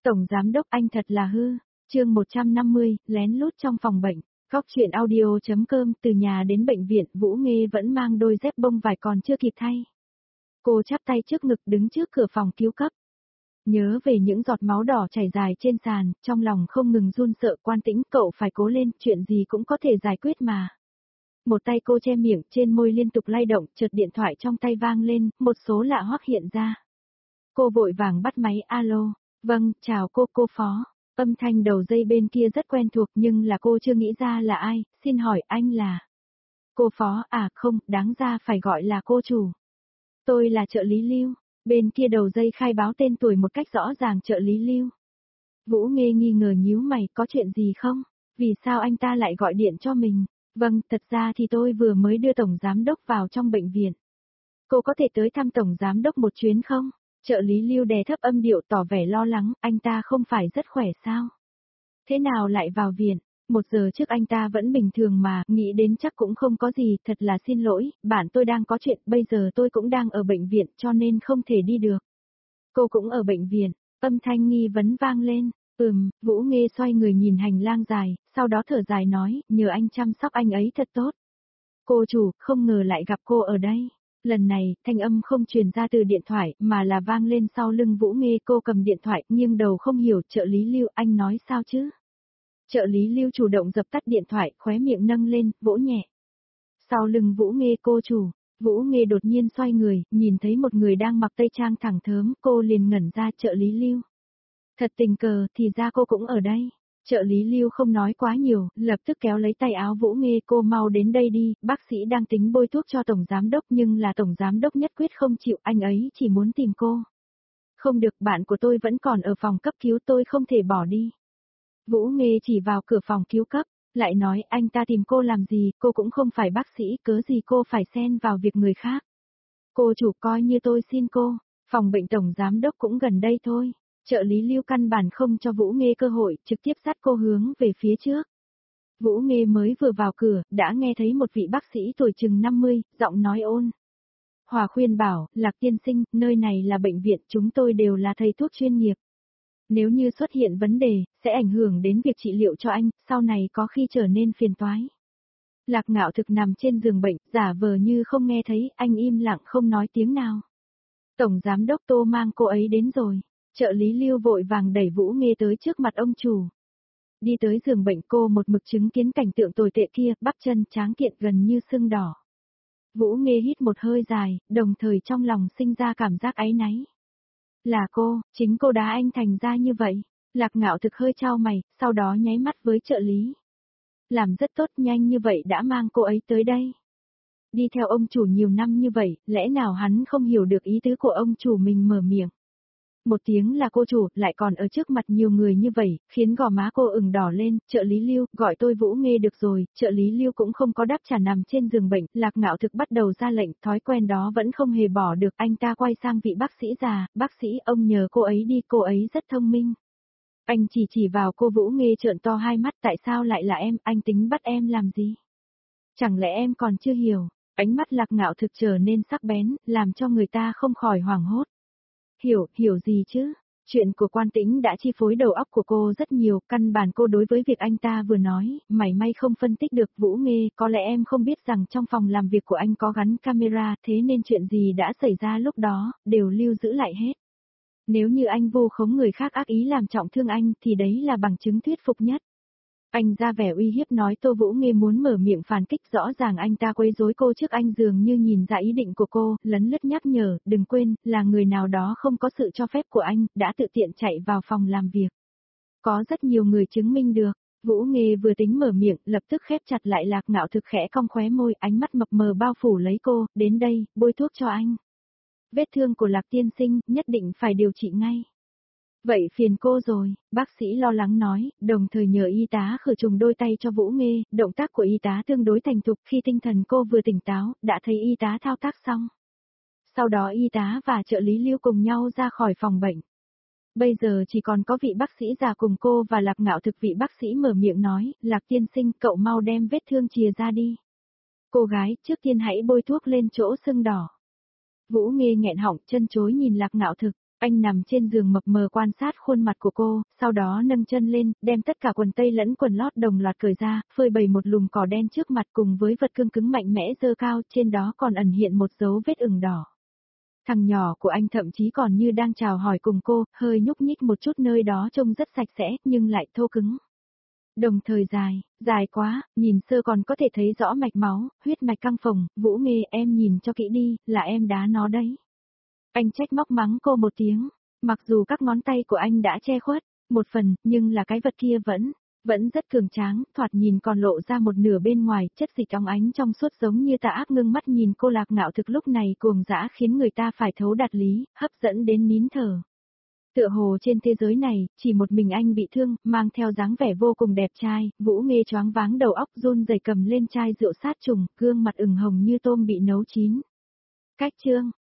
Tổng giám đốc anh thật là hư. Chương 150, lén lút trong phòng bệnh. Góc truyện audio.com. Từ nhà đến bệnh viện, Vũ Nghê vẫn mang đôi dép bông vải còn chưa kịp thay. Cô chắp tay trước ngực đứng trước cửa phòng cứu cấp. Nhớ về những giọt máu đỏ chảy dài trên sàn, trong lòng không ngừng run sợ. Quan Tĩnh, cậu phải cố lên, chuyện gì cũng có thể giải quyết mà. Một tay cô che miệng, trên môi liên tục lay động, chợt điện thoại trong tay vang lên, một số lạ hoắc hiện ra. Cô vội vàng bắt máy. Alo. Vâng, chào cô Phó. Âm thanh đầu dây bên kia rất quen thuộc nhưng là cô chưa nghĩ ra là ai. Xin hỏi anh là... Cô Phó à? Không, đáng ra phải gọi là cô chủ. Tôi là trợ lý Lưu. Bên kia đầu dây khai báo tên tuổi một cách rõ ràng. Trợ lý Lưu. Vũ Nghê nghi ngờ nhíu mày, có chuyện gì không? Vì sao anh ta lại gọi điện cho mình? Vâng, thật ra thì tôi vừa mới đưa Tổng Giám Đốc vào trong bệnh viện. Cô có thể tới thăm Tổng Giám Đốc một chuyến không? Trợ lý Lưu đè thấp âm điệu tỏ vẻ lo lắng, anh ta không phải rất khỏe sao? Thế nào lại vào viện? 1 giờ trước anh ta vẫn bình thường mà, nghĩ đến chắc cũng không có gì, thật là xin lỗi, bạn tôi đang có chuyện, bây giờ tôi cũng đang ở bệnh viện cho nên không thể đi được. Cô cũng ở bệnh viện, âm thanh nghi vấn vang lên. Vũ Nghê xoay người nhìn hành lang dài, sau đó thở dài nói, nhờ anh chăm sóc anh ấy thật tốt. Cô chủ, không ngờ lại gặp cô ở đây. Lần này, thanh âm không truyền ra từ điện thoại, mà là vang lên sau lưng Vũ Nghê. Cô cầm điện thoại, nghiêng đầu không hiểu. Trợ lý Lưu, anh nói sao chứ? Trợ lý Lưu chủ động dập tắt điện thoại, khóe miệng nâng lên, vỗ nhẹ. Sau lưng Vũ Nghê. Cô chủ. Vũ Nghê đột nhiên xoay người, nhìn thấy một người đang mặc tây trang thẳng thớm, cô liền ngẩn ra. Trợ lý Lưu. Thật tình cờ, thì ra cô cũng ở đây. Trợ lý Lưu không nói quá nhiều, lập tức kéo lấy tay áo Vũ Nghê. Cô mau đến đây đi, bác sĩ đang tính bôi thuốc cho Tổng Giám Đốc nhưng là Tổng Giám Đốc nhất quyết không chịu, anh ấy chỉ muốn tìm cô. Không được, bạn của tôi vẫn còn ở phòng cấp cứu, tôi không thể bỏ đi. Vũ Nghê chỉ vào cửa phòng cứu cấp, lại nói anh ta tìm cô làm gì, cô cũng không phải bác sĩ, cớ gì cô phải xen vào việc người khác. Cô chủ, coi như tôi xin cô, phòng bệnh Tổng Giám Đốc cũng gần đây thôi. Trợ lý Lưu căn bản không cho Vũ Nghê cơ hội, trực tiếp dắt cô hướng về phía trước. Vũ Nghê mới vừa vào cửa, đã nghe thấy một vị bác sĩ tuổi chừng 50, giọng nói ôn hòa khuyên bảo, Lạc tiên sinh, nơi này là bệnh viện, chúng tôi đều là thầy thuốc chuyên nghiệp. Nếu như xuất hiện vấn đề, sẽ ảnh hưởng đến việc trị liệu cho anh, sau này có khi trở nên phiền toái. Lạc Ngạo Thực nằm trên giường bệnh, giả vờ như không nghe thấy, anh im lặng không nói tiếng nào. Tổng Giám Đốc Tô mang cô ấy đến rồi. Trợ lý Lưu vội vàng đẩy Vũ Nghê tới trước mặt ông chủ. Đi tới giường bệnh, cô một mực chứng kiến cảnh tượng tồi tệ kia, bắp chân tráng kiện gần như sưng đỏ. Vũ Nghê hít một hơi dài, đồng thời trong lòng sinh ra cảm giác áy náy. Là cô, chính cô đá anh thành ra như vậy. Lạc Ngạo Thực hơi chau mày, sau đó nháy mắt với trợ lý. Làm rất tốt, nhanh như vậy đã mang cô ấy tới đây. Đi theo ông chủ nhiều năm như vậy, lẽ nào hắn không hiểu được ý tứ của ông chủ? Mình mở miệng. Một tiếng là cô chủ, lại còn ở trước mặt nhiều người như vậy, khiến gò má cô ửng đỏ lên. Trợ lý Lưu, gọi tôi Vũ Nghê được rồi. Trợ lý Lưu cũng không có đáp trả, nằm trên giường bệnh. Lạc Ngạo Thực bắt đầu ra lệnh, thói quen đó vẫn không hề bỏ được. Anh ta quay sang vị bác sĩ già, bác sĩ, ông nhờ cô ấy đi, cô ấy rất thông minh. Anh chỉ vào cô. Vũ Nghê trợn to hai mắt, tại sao lại là em, anh tính bắt em làm gì? Chẳng lẽ em còn chưa hiểu? Ánh mắt Lạc Ngạo Thực trở nên sắc bén, làm cho người ta không khỏi hoảng hốt. Hiểu gì chứ? Chuyện của Quan Tĩnh đã chi phối đầu óc của cô rất nhiều, căn bản cô đối với việc anh ta vừa nói, mảy may không phân tích được. Vũ Nghê, có lẽ em không biết rằng trong phòng làm việc của anh có gắn camera, thế nên chuyện gì đã xảy ra lúc đó, đều lưu giữ lại hết. Nếu như anh vu khống người khác ác ý làm trọng thương anh, thì đấy là bằng chứng thuyết phục nhất. Anh ra vẻ uy hiếp nói. Tô Vũ Nghê muốn mở miệng phản kích, rõ ràng anh ta quấy rối cô trước anh, dường như nhìn ra ý định của cô, lấn lướt nhắc nhở, đừng quên, là người nào đó không có sự cho phép của anh, đã tự tiện chạy vào phòng làm việc. Có rất nhiều người chứng minh được. Vũ Nghê vừa tính mở miệng, lập tức khép chặt lại. Lạc Ngạo Thực khẽ cong khóe môi, ánh mắt mập mờ bao phủ lấy cô, đến đây, bôi thuốc cho anh. Vết thương của Lạc tiên sinh, nhất định phải điều trị ngay. Vậy phiền cô rồi, bác sĩ lo lắng nói, đồng thời nhờ y tá khử trùng đôi tay cho Vũ Nghê. Động tác của y tá tương đối thành thục, khi tinh thần cô vừa tỉnh táo, đã thấy y tá thao tác xong. Sau đó y tá và trợ lý Lưu cùng nhau ra khỏi phòng bệnh. Bây giờ chỉ còn có vị bác sĩ già cùng cô và Lạc Ngạo Thực. Vị bác sĩ mở miệng nói, Lạc tiên sinh, cậu mau đem vết thương chìa ra đi. Cô gái, trước tiên hãy bôi thuốc lên chỗ sưng đỏ. Vũ Nghê nghẹn họng, chân chối nhìn Lạc Ngạo Thực. Anh nằm trên giường mập mờ quan sát khuôn mặt của cô, sau đó nâng chân lên, đem tất cả quần tây lẫn quần lót đồng loạt cởi ra, phơi bày một lùm cỏ đen trước mặt cùng với vật cương cứng mạnh mẽ dơ cao, trên đó còn ẩn hiện một dấu vết ửng đỏ. Thằng nhỏ của anh thậm chí còn như đang chào hỏi cùng cô, hơi nhúc nhích một chút nơi đó trông rất sạch sẽ, nhưng lại thô cứng. Đồng thời dài, dài quá, nhìn sơ còn có thể thấy rõ mạch máu, huyết mạch căng phồng, Vũ Nghê em nhìn cho kỹ đi, là em đá nó đấy. Anh trách móc mắng cô một tiếng, mặc dù các ngón tay của anh đã che khuất, một phần, nhưng là cái vật kia vẫn rất cường tráng, thoạt nhìn còn lộ ra một nửa bên ngoài, chất dịch óng ánh trong suốt giống như tà ác ngưng mắt nhìn cô Lạc Ngạo Thực lúc này cuồng dã khiến người ta phải thấu đạt lý, hấp dẫn đến nín thở. Tựa hồ trên thế giới này, chỉ một mình anh bị thương, mang theo dáng vẻ vô cùng đẹp trai, Vũ Nghê choáng váng đầu óc run rẩy cầm lên chai rượu sát trùng, gương mặt ửng hồng như tôm bị nấu chín. Cách chương